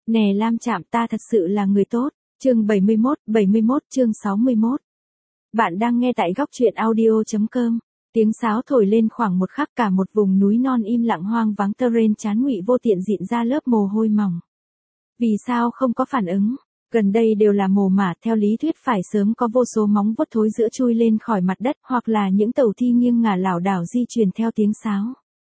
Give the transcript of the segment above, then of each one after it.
Nè Lam Trạm, ta thật sự là người tốt. Chương 71 chương 61. Bạn đang nghe tại góc truyện audio.com. Tiếng sáo thổi lên khoảng một khắc, cả một vùng núi non im lặng hoang vắng. Terrain chán Ngụy Vô Tiện dịn ra lớp mồ hôi mỏng. Vì sao không có phản ứng? Gần đây đều là mồ mả, theo lý thuyết phải sớm có vô số móng vuốt thối giữa chui lên khỏi mặt đất, hoặc là những tàu thi nghiêng ngả lảo đảo di chuyển theo tiếng sáo.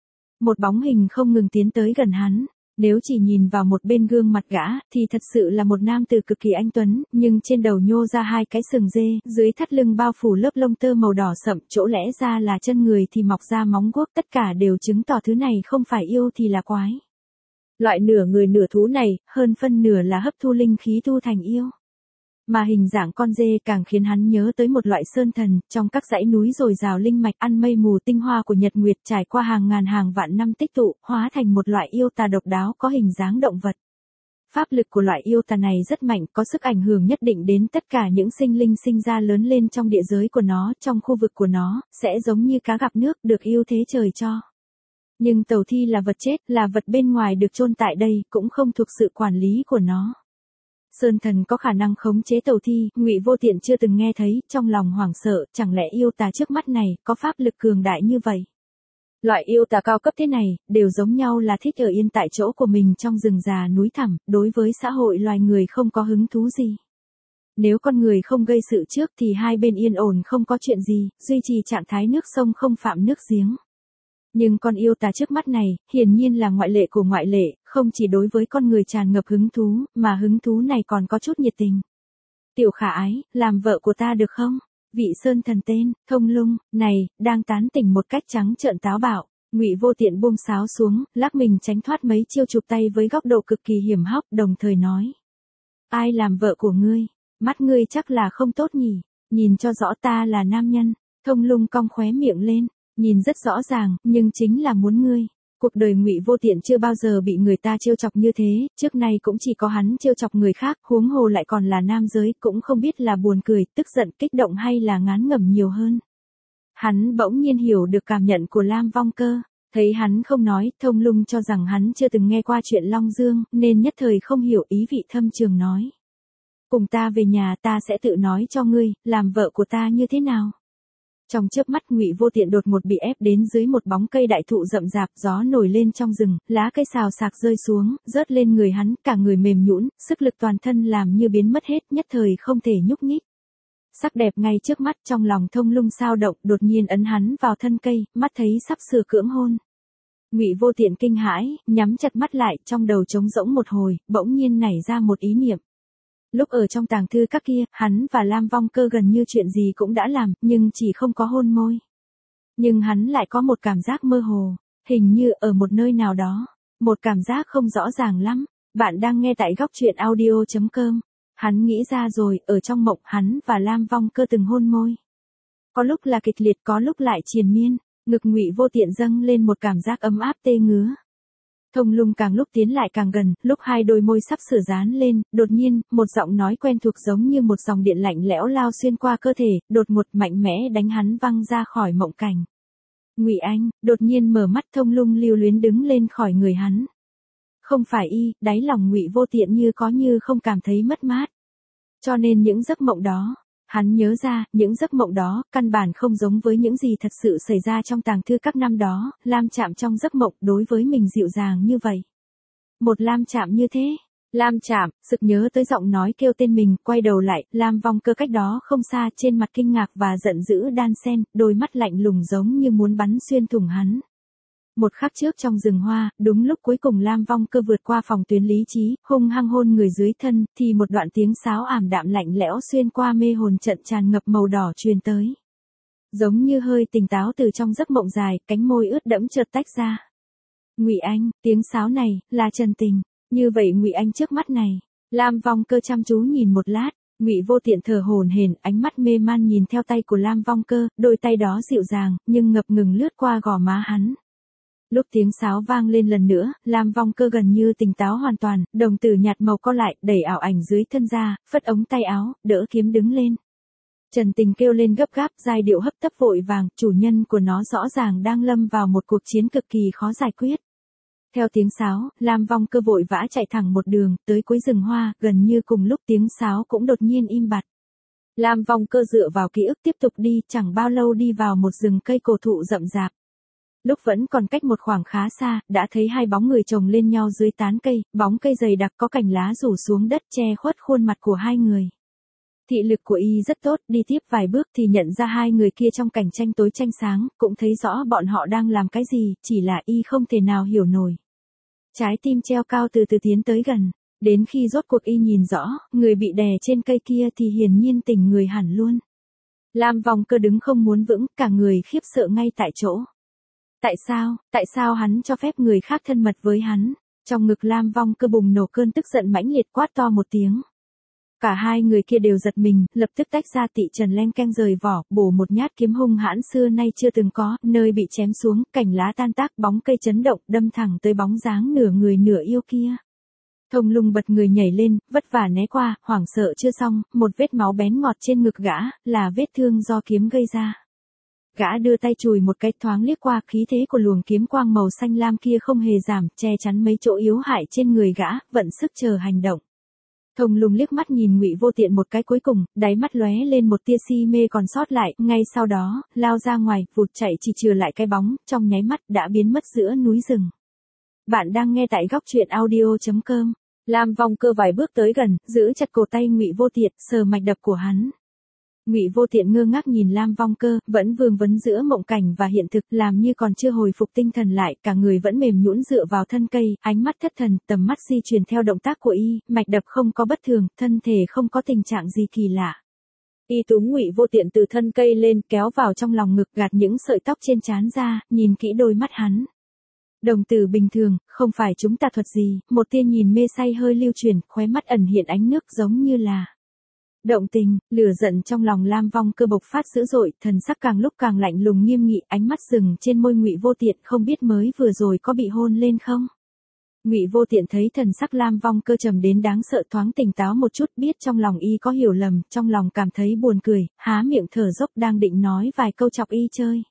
Một bóng hình không ngừng tiến tới gần hắn. Nếu chỉ nhìn vào một bên gương mặt gã, thì thật sự là một nam tử cực kỳ anh tuấn, nhưng trên đầu nhô ra hai cái sừng dê, dưới thắt lưng bao phủ lớp lông tơ màu đỏ sậm, chỗ lẽ ra là chân người thì mọc ra móng guốc, tất cả đều chứng tỏ thứ này không phải yêu thì là quái. Loại nửa người nửa thú này, hơn phân nửa là hấp thu linh khí tu thành yêu. Mà hình dạng con dê càng khiến hắn nhớ tới một loại sơn thần, trong các dãy núi dồi dào linh mạch, ăn mây mù tinh hoa của nhật nguyệt, trải qua hàng ngàn hàng vạn năm tích tụ, hóa thành một loại yêu tà độc đáo có hình dáng động vật. Pháp lực của loại yêu tà này rất mạnh, có sức ảnh hưởng nhất định đến tất cả những sinh linh sinh ra lớn lên trong địa giới của nó, trong khu vực của nó, sẽ giống như cá gặp nước, được yêu thế trời cho. Nhưng tàu thi là vật chết, là vật bên ngoài được chôn tại đây, cũng không thuộc sự quản lý của nó. Sơn thần có khả năng khống chế tàu thi, Ngụy Vô Tiện chưa từng nghe thấy, trong lòng hoảng sợ, chẳng lẽ yêu tà trước mắt này có pháp lực cường đại như vậy? Loại yêu tà cao cấp thế này, đều giống nhau là thích ở yên tại chỗ của mình trong rừng già núi thẳm, đối với xã hội loài người không có hứng thú gì. Nếu con người không gây sự trước thì hai bên yên ổn không có chuyện gì, duy trì trạng thái nước sông không phạm nước giếng. Nhưng con yêu tà trước mắt này, hiển nhiên là ngoại lệ của ngoại lệ, không chỉ đối với con người tràn ngập hứng thú, mà hứng thú này còn có chút nhiệt tình. Tiểu khả ái, làm vợ của ta được không? Vị sơn thần tên, Thông Lung, này, đang tán tỉnh một cách trắng trợn táo bạo. Ngụy Vô Tiện buông sáo xuống, lắc mình tránh thoát mấy chiêu chụp tay với góc độ cực kỳ hiểm hóc, đồng thời nói. Ai làm vợ của ngươi? Mắt ngươi chắc là không tốt nhỉ? Nhìn cho rõ ta là nam nhân. Thông Lung cong khóe miệng lên. Nhìn rất rõ ràng, nhưng chính là muốn ngươi. Cuộc đời Ngụy Vô Tiện chưa bao giờ bị người ta trêu chọc như thế, trước nay cũng chỉ có hắn trêu chọc người khác, huống hồ lại còn là nam giới, cũng không biết là buồn cười, tức giận, kích động hay là ngán ngẩm nhiều hơn. Hắn bỗng nhiên hiểu được cảm nhận của Lam Vong Cơ, thấy hắn không nói, Thông Lung cho rằng hắn chưa từng nghe qua chuyện Long Dương, nên nhất thời không hiểu ý vị thâm trường nói. Cùng ta về nhà, ta sẽ tự nói cho ngươi, làm vợ của ta như thế nào. Trong chớp mắt Ngụy Vô Tiện đột ngột bị ép đến dưới một bóng cây đại thụ rậm rạp, gió nổi lên trong rừng, lá cây xào xạc rơi xuống, rớt lên người hắn, cả người mềm nhũn, sức lực toàn thân làm như biến mất hết, nhất thời không thể nhúc nhích. Sắc đẹp ngay trước mắt, trong lòng Thông Lung sao động, đột nhiên ấn hắn vào thân cây, mắt thấy sắp sửa cưỡng hôn. Ngụy Vô Tiện kinh hãi, nhắm chặt mắt lại, trong đầu trống rỗng một hồi, bỗng nhiên nảy ra một ý niệm. Lúc ở trong tàng thư các kia, hắn và Lam Vong Cơ gần như chuyện gì cũng đã làm, nhưng chỉ không có hôn môi. Nhưng hắn lại có một cảm giác mơ hồ, hình như ở một nơi nào đó, một cảm giác không rõ ràng lắm. Bạn đang nghe tại góc truyện audio.com. Hắn nghĩ ra rồi, ở trong mộng hắn và Lam Vong Cơ từng hôn môi. Có lúc là kịch liệt, có lúc lại triền miên, ngực Ngụy Vô Tiện dâng lên một cảm giác ấm áp tê ngứa. Thông Lung càng lúc tiến lại càng gần, lúc hai đôi môi sắp sửa dán lên, đột nhiên, một giọng nói quen thuộc giống như một dòng điện lạnh lẽo lao xuyên qua cơ thể, đột ngột mạnh mẽ đánh hắn văng ra khỏi mộng cảnh. Ngụy Anh, đột nhiên mở mắt, Thông Lung lưu luyến đứng lên khỏi người hắn. Không phải y, đáy lòng Ngụy Vô Tiện như có như không cảm thấy mất mát. Cho nên những giấc mộng đó, hắn nhớ ra, những giấc mộng đó, căn bản không giống với những gì thật sự xảy ra trong tàng thư các năm đó, Lam Trạm trong giấc mộng đối với mình dịu dàng như vậy. Một Lam Trạm như thế. Lam Trạm, sực nhớ tới giọng nói kêu tên mình, quay đầu lại, Lam Vong Cơ cách đó không xa, trên mặt kinh ngạc và giận dữ đan xen, đôi mắt lạnh lùng giống như muốn bắn xuyên thủng hắn. Một khắc trước trong rừng hoa, đúng lúc cuối cùng Lam Vong Cơ vượt qua phòng tuyến lý trí, hung hăng hôn người dưới thân, thì một đoạn tiếng sáo ảm đạm lạnh lẽo xuyên qua mê hồn trận tràn ngập màu đỏ truyền tới. Giống như hơi tỉnh táo từ trong giấc mộng dài, cánh môi ướt đẫm chợt tách ra. Ngụy Anh, tiếng sáo này, là Trần Tình, như vậy Ngụy Anh trước mắt này. Lam Vong Cơ chăm chú nhìn một lát, Ngụy Vô Tiện thở hổn hển, ánh mắt mê man nhìn theo tay của Lam Vong Cơ, đôi tay đó dịu dàng, nhưng ngập ngừng lướt qua gò má hắn. Lúc tiếng sáo vang lên lần nữa, Lam Vong Cơ gần như tỉnh táo hoàn toàn, đồng tử nhạt màu co lại, đẩy ảo ảnh dưới thân ra, phất ống tay áo, đỡ kiếm đứng lên. Trần Tình kêu lên gấp gáp, giai điệu hấp tấp vội vàng, chủ nhân của nó rõ ràng đang lâm vào một cuộc chiến cực kỳ khó giải quyết. Theo tiếng sáo, Lam Vong Cơ vội vã chạy thẳng một đường, tới cuối rừng hoa, gần như cùng lúc tiếng sáo cũng đột nhiên im bặt. Lam Vong Cơ dựa vào ký ức tiếp tục đi, chẳng bao lâu đi vào một rừng cây cổ thụ rậm rạp. Lúc vẫn còn cách một khoảng khá xa, đã thấy hai bóng người chồng lên nhau dưới tán cây, bóng cây dày đặc có cành lá rủ xuống đất che khuất khuôn mặt của hai người. Thị lực của y rất tốt, đi tiếp vài bước thì nhận ra hai người kia trong cảnh tranh tối tranh sáng, cũng thấy rõ bọn họ đang làm cái gì, chỉ là y không thể nào hiểu nổi. Trái tim treo cao từ từ tiến tới gần, đến khi rốt cuộc y nhìn rõ, người bị đè trên cây kia thì hiển nhiên tỉnh người hẳn luôn. Lam Vong Cơ đứng không muốn vững, cả người khiếp sợ ngay tại chỗ. Tại sao hắn cho phép người khác thân mật với hắn? Trong ngực Lam Vong Cơ bùng nổ cơn tức giận mãnh liệt, quát to một tiếng. Cả hai người kia đều giật mình, lập tức tách ra, Tị Trần len keng rời vỏ, bổ một nhát kiếm hung hãn xưa nay chưa từng có, nơi bị chém xuống, cành lá tan tác, bóng cây chấn động, đâm thẳng tới bóng dáng nửa người nửa yêu kia. Thông Lung bật người nhảy lên, vất vả né qua, hoảng sợ chưa xong, một vết máu bén ngọt trên ngực gã, là vết thương do kiếm gây ra. Gã đưa tay chùi một cái, thoáng liếc qua, khí thế của luồng kiếm quang màu xanh lam kia không hề giảm, che chắn mấy chỗ yếu hại trên người gã, vận sức chờ hành động. Thông Lung liếc mắt nhìn Ngụy Vô Tiện một cái cuối cùng, đáy mắt lóe lên một tia si mê còn sót lại, ngay sau đó, lao ra ngoài, vụt chạy chỉ chừa lại cái bóng, trong nháy mắt đã biến mất giữa núi rừng. Bạn đang nghe tại góc truyện audio.com. Lam Vong Cơ vài bước tới gần, giữ chặt cổ tay Ngụy Vô Tiện, sờ mạch đập của hắn. Ngụy Vô Tiện ngơ ngác nhìn Lam Vong Cơ, vẫn vương vấn giữa mộng cảnh và hiện thực, làm như còn chưa hồi phục tinh thần lại, cả người vẫn mềm nhũn dựa vào thân cây, ánh mắt thất thần, tầm mắt di chuyển theo động tác của y, mạch đập không có bất thường, thân thể không có tình trạng gì kỳ lạ. Y túm Ngụy Vô Tiện từ thân cây lên, kéo vào trong lòng ngực, gạt những sợi tóc trên trán ra, nhìn kỹ đôi mắt hắn. Đồng tử bình thường, không phải chúng tà thuật gì, một tia nhìn mê say hơi lưu chuyển, khóe mắt ẩn hiện ánh nước giống như là động tình. Lửa giận trong lòng Lam Vong Cơ bộc phát dữ dội, thần sắc càng lúc càng lạnh lùng nghiêm nghị, ánh mắt dừng trên môi Ngụy Vô Tiện, không biết mới vừa rồi có bị hôn lên không? Ngụy Vô Tiện thấy thần sắc Lam Vong Cơ trầm đến đáng sợ, thoáng tỉnh táo một chút, biết trong lòng y có hiểu lầm, trong lòng cảm thấy buồn cười, há miệng thở dốc đang định nói vài câu chọc y chơi.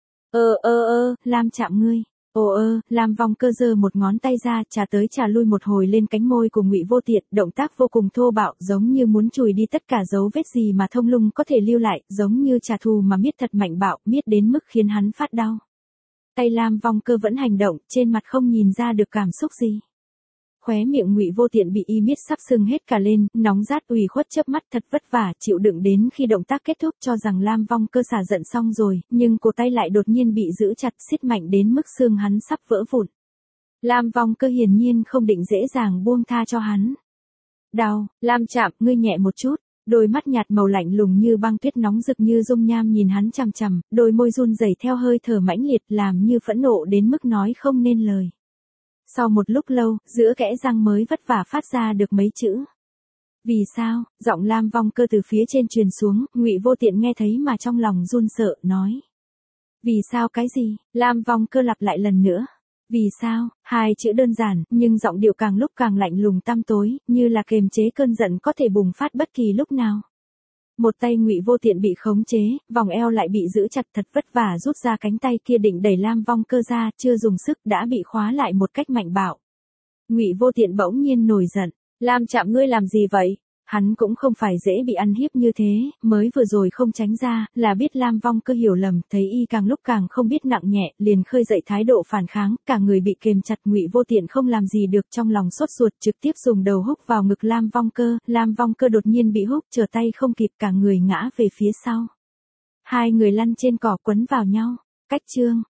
Lam chạm ngươi. Lam Vong Cơ giơ một ngón tay ra, chà tới chà lui một hồi lên cánh môi của Ngụy Vô Tiện, động tác vô cùng thô bạo, giống như muốn chùi đi tất cả dấu vết gì mà Thông Lung có thể lưu lại, giống như trả thù mà miết thật mạnh bạo, miết đến mức khiến hắn phát đau. Tay Lam Vong Cơ vẫn hành động, trên mặt không nhìn ra được cảm xúc gì. Khóe miệng Ngụy Vô Tiện bị y miết sắp sưng hết cả lên, nóng rát ủy khuất chớp mắt, thật vất vả chịu đựng đến khi động tác kết thúc, cho rằng Lam Vong Cơ xả giận xong rồi, nhưng cổ tay lại đột nhiên bị giữ chặt, siết mạnh đến mức xương hắn sắp vỡ vụn. Lam Vong Cơ hiển nhiên không định dễ dàng buông tha cho hắn. Đau, Lam chạm, ngươi nhẹ một chút. Đôi mắt nhạt màu lạnh lùng như băng tuyết nóng rực như dung nham nhìn hắn chằm chằm, đôi môi run rẩy theo hơi thở mãnh liệt, làm như phẫn nộ đến mức nói không nên lời. Sau một lúc lâu, giữa kẽ răng mới vất vả phát ra được mấy chữ. Vì sao? Giọng Lam Vong Cơ từ phía trên truyền xuống, Ngụy Vô Tiện nghe thấy mà trong lòng run sợ, nói. Vì sao cái gì? Lam Vong Cơ lặp lại lần nữa. Vì sao? Hai chữ đơn giản, nhưng giọng điệu càng lúc càng lạnh lùng tăm tối, như là kiềm chế cơn giận có thể bùng phát bất kỳ lúc nào. Một tay Ngụy Vô Tiện bị khống chế, vòng eo lại bị giữ chặt, thật vất vả rút ra cánh tay kia định đẩy Lam Vong Cơ ra, chưa dùng sức đã bị khóa lại một cách mạnh bạo. Ngụy Vô Tiện bỗng nhiên nổi giận, Lam chạm ngươi làm gì vậy? Hắn cũng không phải dễ bị ăn hiếp như thế, mới vừa rồi không tránh ra, là biết Lam Vong Cơ hiểu lầm, thấy y càng lúc càng không biết nặng nhẹ, liền khơi dậy thái độ phản kháng, cả người bị kềm chặt. Ngụy Vô Tiện không làm gì được, trong lòng sốt ruột, trực tiếp dùng đầu húc vào ngực Lam Vong Cơ, Lam Vong Cơ đột nhiên bị húc, trở tay không kịp, cả người ngã về phía sau. Hai người lăn trên cỏ quấn vào nhau. Cách chương